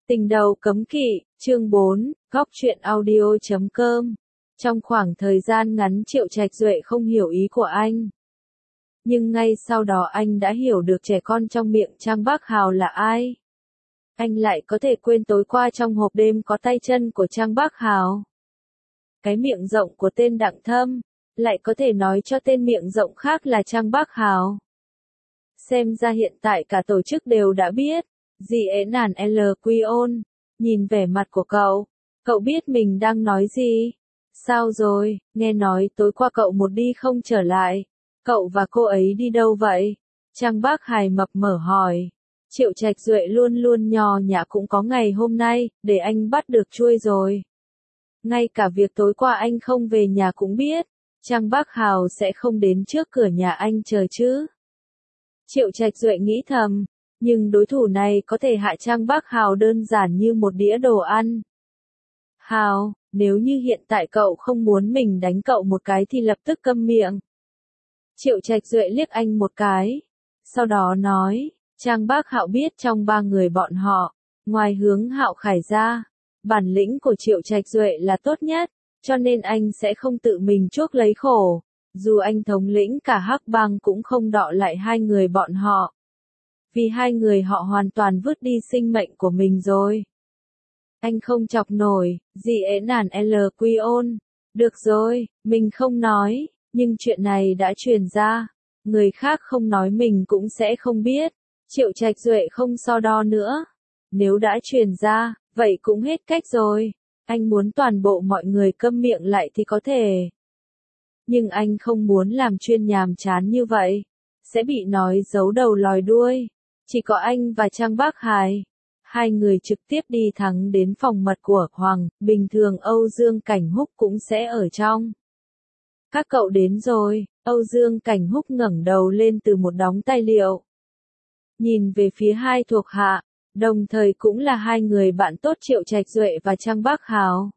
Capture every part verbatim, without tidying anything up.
Tình đầu cấm kỵ, chương bốn, góc truyện audio chấm com. Trong khoảng thời gian ngắn Triệu Trạch Duệ không hiểu ý của anh. Nhưng ngay sau đó anh đã hiểu được trẻ con trong miệng Trang Bác Hào là ai. Anh lại có thể quên tối qua trong hộp đêm có tay chân của Trang Bác Hào. Cái miệng rộng của tên Đặng Thâm, lại có thể nói cho tên miệng rộng khác là Trang Bác Hào. Xem ra hiện tại cả tổ chức đều đã biết. Dì ế nàn L Quy ôn, nhìn vẻ mặt của cậu, cậu biết mình đang nói gì? Sao rồi, nghe nói tối qua cậu một đi không trở lại, cậu và cô ấy đi đâu vậy? Trang Bác Hài mập mờ hỏi. Triệu Trạch Duệ luôn luôn nhò nhã cũng có ngày hôm nay, để anh bắt được chuôi rồi. Ngay cả việc tối qua anh không về nhà cũng biết, Trang Bác Hào sẽ không đến trước cửa nhà anh chờ chứ. Triệu Trạch Duệ nghĩ thầm. Nhưng đối thủ này có thể hạ Trang Bác Hào đơn giản như một đĩa đồ ăn. Hào, nếu như hiện tại cậu không muốn mình đánh cậu một cái thì lập tức câm miệng. Triệu Trạch Duệ liếc anh một cái. Sau đó nói, Trang Bác Hạo biết trong ba người bọn họ, ngoài Hướng Hạo Khải ra, bản lĩnh của Triệu Trạch Duệ là tốt nhất, cho nên anh sẽ không tự mình chuốc lấy khổ. Dù anh thống lĩnh cả Hắc Bang cũng không đọ lại hai người bọn họ. Vì hai người họ hoàn toàn vứt đi sinh mệnh của mình rồi. Anh không chọc nổi, dì ế nàn L Quy ôn. Được rồi, mình không nói, nhưng chuyện này đã truyền ra. Người khác không nói mình cũng sẽ không biết. Triệu Trạch Duệ không so đo nữa. Nếu đã truyền ra, vậy cũng hết cách rồi. Anh muốn toàn bộ mọi người câm miệng lại thì có thể. Nhưng anh không muốn làm chuyên nhàm chán như vậy. Sẽ bị nói giấu đầu lòi đuôi. Chỉ có anh và Trang Bác Hải. Hai người trực tiếp đi thẳng đến phòng mật của Hoàng, bình thường Âu Dương Cảnh Húc cũng sẽ ở trong. Các cậu đến rồi, Âu Dương Cảnh Húc ngẩng đầu lên từ một đống tài liệu. Nhìn về phía hai thuộc hạ, đồng thời cũng là hai người bạn tốt Triệu Trạch Duệ và Trang Bác Hào.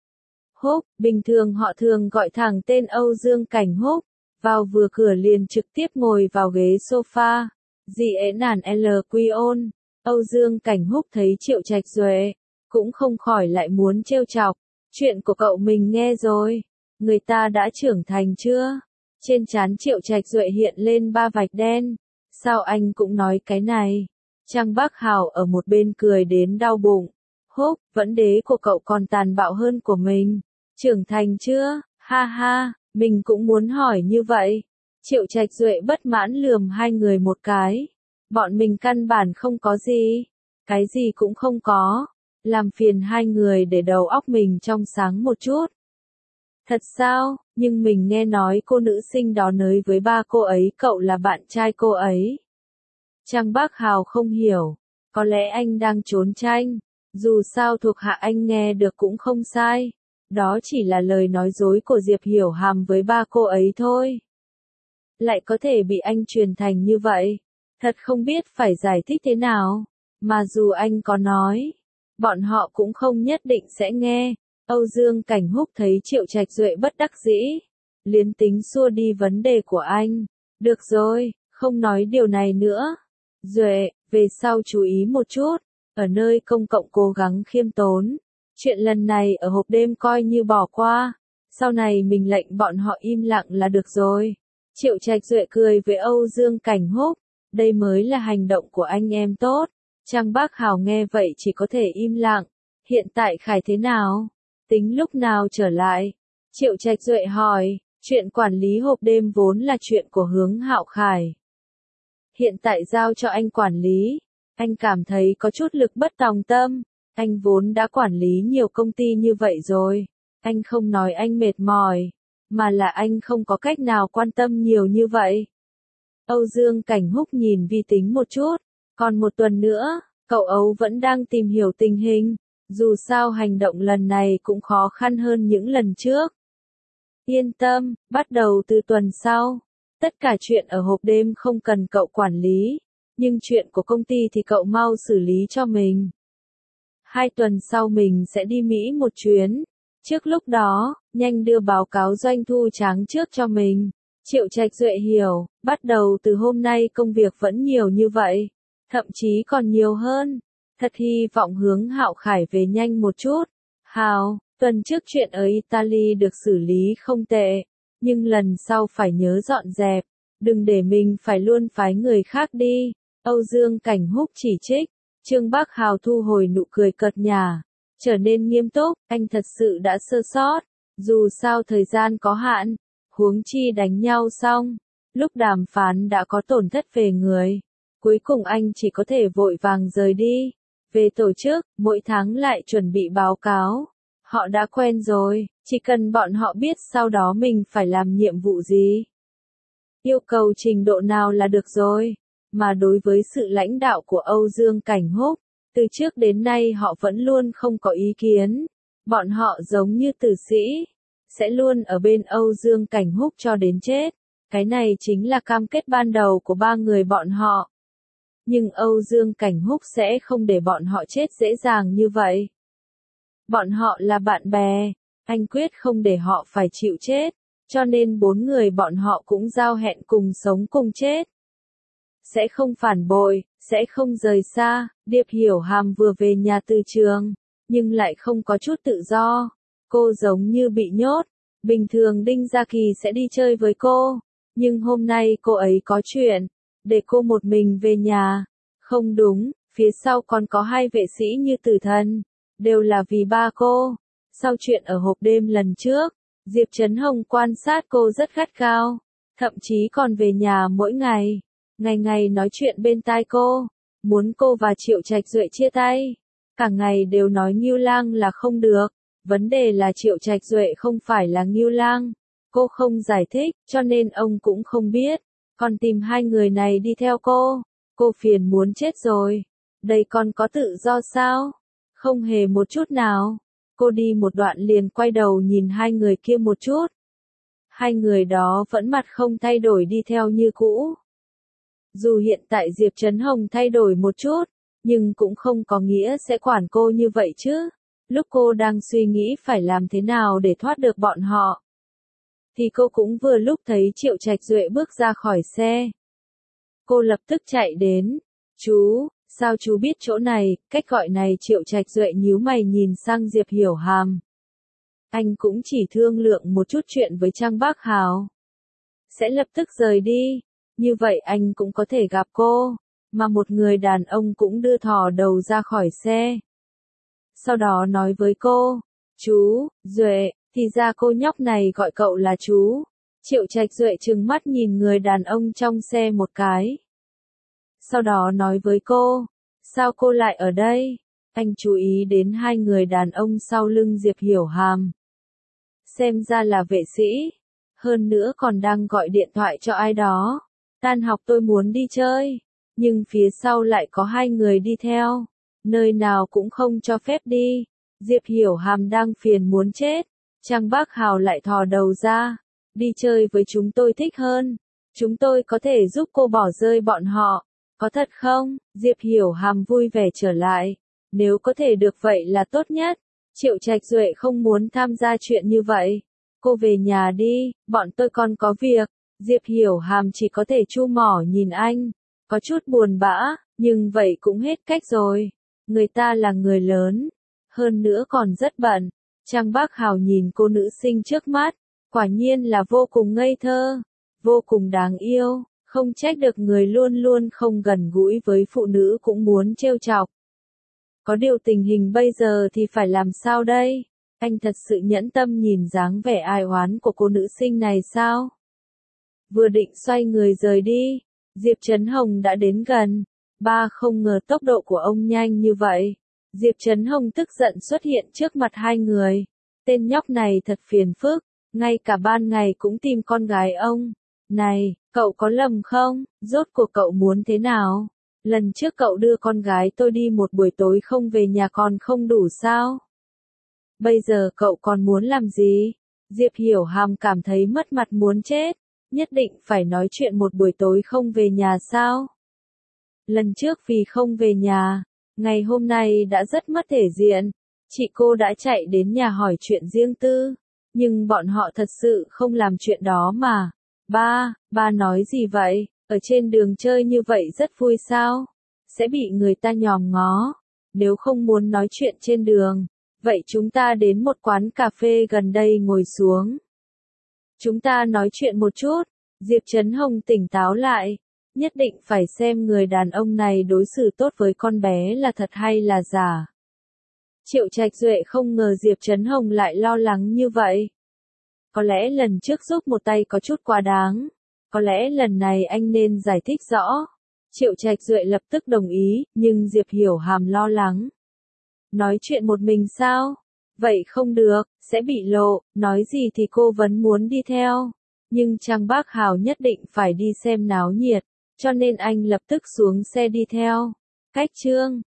Húc, bình thường họ thường gọi thẳng tên Âu Dương Cảnh Húc, vào vừa cửa liền trực tiếp ngồi vào ghế sofa. Dì ế nàn L Quy ôn, Âu Dương Cảnh Húc thấy Triệu Trạch Duệ, cũng không khỏi lại muốn trêu chọc. Chuyện của cậu mình nghe rồi, người ta đã trưởng thành chưa? Trên trán Triệu Trạch Duệ hiện lên ba vạch đen. Sao anh cũng nói cái này? Trang Bác Hào ở một bên cười đến đau bụng. Húc, vẫn đế của cậu còn tàn bạo hơn của mình. Trưởng thành chưa? Ha ha, mình cũng muốn hỏi như vậy. Triệu Trạch Duệ bất mãn lườm hai người một cái. Bọn mình căn bản không có gì. Cái gì cũng không có. Làm phiền hai người để đầu óc mình trong sáng một chút. Thật sao, nhưng mình nghe nói cô nữ sinh đó nói với ba cô ấy cậu là bạn trai cô ấy. Trang Bác Hào không hiểu. Có lẽ anh đang trốn tranh. Dù sao thuộc hạ anh nghe được cũng không sai. Đó chỉ là lời nói dối của Diệp Hiểu Hàm với ba cô ấy thôi. Lại có thể bị anh truyền thành như vậy. Thật không biết phải giải thích thế nào. Mà dù anh có nói, bọn họ cũng không nhất định sẽ nghe. Âu Dương Cảnh Húc thấy Triệu Trạch Duệ bất đắc dĩ. Liến tính xua đi vấn đề của anh. Được rồi, không nói điều này nữa. Duệ, về sau chú ý một chút. Ở nơi công cộng cố gắng khiêm tốn. Chuyện lần này ở hộp đêm coi như bỏ qua. Sau này mình lệnh bọn họ im lặng là được rồi. Triệu Trạch Duệ cười với Âu Dương Cảnh Húc. Đây mới là hành động của anh em tốt. Trang Bác Hào nghe vậy chỉ có thể im lặng. Hiện tại Khải thế nào? Tính lúc nào trở lại? Triệu Trạch Duệ hỏi. Chuyện quản lý hộp đêm vốn là chuyện của Hướng Hạo Khải. Hiện tại giao cho anh quản lý. Anh cảm thấy có chút lực bất tòng tâm. Anh vốn đã quản lý nhiều công ty như vậy rồi. Anh không nói anh mệt mỏi. Mà là anh không có cách nào quan tâm nhiều như vậy. Âu Dương Cảnh Húc nhìn vi tính một chút. Còn một tuần nữa, cậu Âu vẫn đang tìm hiểu tình hình. Dù sao hành động lần này cũng khó khăn hơn những lần trước. Yên tâm, bắt đầu từ tuần sau. Tất cả chuyện ở hộp đêm không cần cậu quản lý. Nhưng chuyện của công ty thì cậu mau xử lý cho mình. Hai tuần sau mình sẽ đi Mỹ một chuyến. Trước lúc đó, nhanh đưa báo cáo doanh thu tráng trước cho mình. Triệu Trạch Duệ hiểu, bắt đầu từ hôm nay công việc vẫn nhiều như vậy. Thậm chí còn nhiều hơn. Thật hy vọng Hướng Hạo Khải về nhanh một chút. Hào, tuần trước chuyện ở Italy được xử lý không tệ, nhưng lần sau phải nhớ dọn dẹp, đừng để mình phải luôn phái người khác đi. Âu Dương Cảnh Húc chỉ trích, Trương Bắc Hào thu hồi nụ cười cợt nhả, trở nên nghiêm túc, anh thật sự đã sơ sót, dù sao thời gian có hạn, huống chi đánh nhau xong, lúc đàm phán đã có tổn thất về người, cuối cùng anh chỉ có thể vội vàng rời đi. Về tổ chức, mỗi tháng lại chuẩn bị báo cáo. Họ đã quen rồi, chỉ cần bọn họ biết sau đó mình phải làm nhiệm vụ gì. Yêu cầu trình độ nào là được rồi. Mà đối với sự lãnh đạo của Âu Dương Cảnh Húc, từ trước đến nay họ vẫn luôn không có ý kiến. Bọn họ giống như tử sĩ, sẽ luôn ở bên Âu Dương Cảnh Húc cho đến chết. Cái này chính là cam kết ban đầu của ba người bọn họ. Nhưng Âu Dương Cảnh Húc sẽ không để bọn họ chết dễ dàng như vậy. Bọn họ là bạn bè, anh quyết không để họ phải chịu chết, cho nên bốn người bọn họ cũng giao hẹn cùng sống cùng chết. Sẽ không phản bội, sẽ không rời xa. Điệp Hiểu Hàm vừa về nhà từ trường, nhưng lại không có chút tự do. Cô giống như bị nhốt. Bình thường Đinh Gia Kỳ sẽ đi chơi với cô, nhưng hôm nay cô ấy có chuyện, để cô một mình về nhà. Không đúng, phía sau còn có hai vệ sĩ như tử thần, đều là vì ba cô. Sau chuyện ở hộp đêm lần trước, Diệp Trấn Hồng quan sát cô rất gắt gao, thậm chí còn về nhà mỗi ngày, ngày ngày nói chuyện bên tai cô, muốn cô và Triệu Trạch Duệ chia tay. Cả ngày đều nói Ngưu Lang là không được, vấn đề là Triệu Trạch Duệ không phải là Ngưu Lang. Cô không giải thích, cho nên ông cũng không biết, còn tìm hai người này đi theo cô. Cô phiền muốn chết rồi. Đây còn có tự do sao? Không hề một chút nào. Cô đi một đoạn liền quay đầu nhìn hai người kia một chút. Hai người đó vẫn mặt không thay đổi đi theo như cũ. Dù hiện tại Diệp Trấn Hồng thay đổi một chút, nhưng cũng không có nghĩa sẽ quản cô như vậy chứ. Lúc cô đang suy nghĩ phải làm thế nào để thoát được bọn họ, thì cô cũng vừa lúc thấy Triệu Trạch Duệ bước ra khỏi xe. Cô lập tức chạy đến. Chú, sao chú biết chỗ này? Cách gọi này Triệu Trạch Duệ nhíu mày nhìn sang Diệp Hiểu Hàm. Anh cũng chỉ thương lượng một chút chuyện với Trang Bác Hào, sẽ lập tức rời đi. Như vậy anh cũng có thể gặp cô. Mà một người đàn ông cũng đưa thò đầu ra khỏi xe. Sau đó nói với cô, chú, Duệ, thì ra cô nhóc này gọi cậu là chú. Triệu Trạch Duệ trừng mắt nhìn người đàn ông trong xe một cái. Sau đó nói với cô, sao cô lại ở đây? Anh chú ý đến hai người đàn ông sau lưng Diệp Hiểu Hàm. Xem ra là vệ sĩ. Hơn nữa còn đang gọi điện thoại cho ai đó. Tan học tôi muốn đi chơi. Nhưng phía sau lại có hai người đi theo. Nơi nào cũng không cho phép đi. Diệp Hiểu Hàm đang phiền muốn chết. Trang Bác Hào lại thò đầu ra. Đi chơi với chúng tôi thích hơn. Chúng tôi có thể giúp cô bỏ rơi bọn họ. Có thật không? Diệp Hiểu Hàm vui vẻ trở lại. Nếu có thể được vậy là tốt nhất. Triệu Trạch Duệ không muốn tham gia chuyện như vậy. Cô về nhà đi, bọn tôi còn có việc. Diệp Hiểu Hàm chỉ có thể chu mỏ nhìn anh. Có chút buồn bã, nhưng vậy cũng hết cách rồi. Người ta là người lớn. Hơn nữa còn rất bận. Trang Bác Hào nhìn cô nữ sinh trước mắt. Quả nhiên là vô cùng ngây thơ. Vô cùng đáng yêu. Không trách được người luôn luôn không gần gũi với phụ nữ cũng muốn trêu chọc. Có điều tình hình bây giờ thì phải làm sao đây? Anh thật sự nhẫn tâm nhìn dáng vẻ ai oán của cô nữ sinh này sao? Vừa định xoay người rời đi, Diệp Trấn Hồng đã đến gần. Ba không ngờ tốc độ của ông nhanh như vậy. Diệp Trấn Hồng tức giận xuất hiện trước mặt hai người. Tên nhóc này thật phiền phức, ngay cả ban ngày cũng tìm con gái ông. Này, cậu có lầm không? Rốt cuộc cậu muốn thế nào? Lần trước cậu đưa con gái tôi đi một buổi tối không về nhà còn không đủ sao? Bây giờ cậu còn muốn làm gì? Diệp Hiểu Hàm cảm thấy mất mặt muốn chết. Nhất định phải nói chuyện một buổi tối không về nhà sao? Lần trước vì không về nhà, ngày hôm nay đã rất mất thể diện. Chị cô đã chạy đến nhà hỏi chuyện riêng tư. Nhưng bọn họ thật sự không làm chuyện đó mà. Ba, ba nói gì vậy? Ở trên đường chơi như vậy rất vui sao? Sẽ bị người ta nhòm ngó. nếu không muốn nói chuyện trên đường, vậy chúng ta đến một quán cà phê gần đây ngồi xuống. Chúng ta nói chuyện một chút. Diệp Trấn Hồng tỉnh táo lại. Nhất định phải xem người đàn ông này đối xử tốt với con bé là thật hay là giả. Triệu Trạch Duệ không ngờ Diệp Trấn Hồng lại lo lắng như vậy. Có lẽ lần trước giúp một tay có chút quá đáng. Có lẽ lần này anh nên giải thích rõ. Triệu Trạch Duệ lập tức đồng ý, nhưng Diệp Hiểu Hàm lo lắng. Nói chuyện một mình sao? Vậy không được, sẽ bị lộ, nói gì thì cô vẫn muốn đi theo. Nhưng Trang Bác Hào nhất định phải đi xem náo nhiệt, cho nên anh lập tức xuống xe đi theo. Cách chương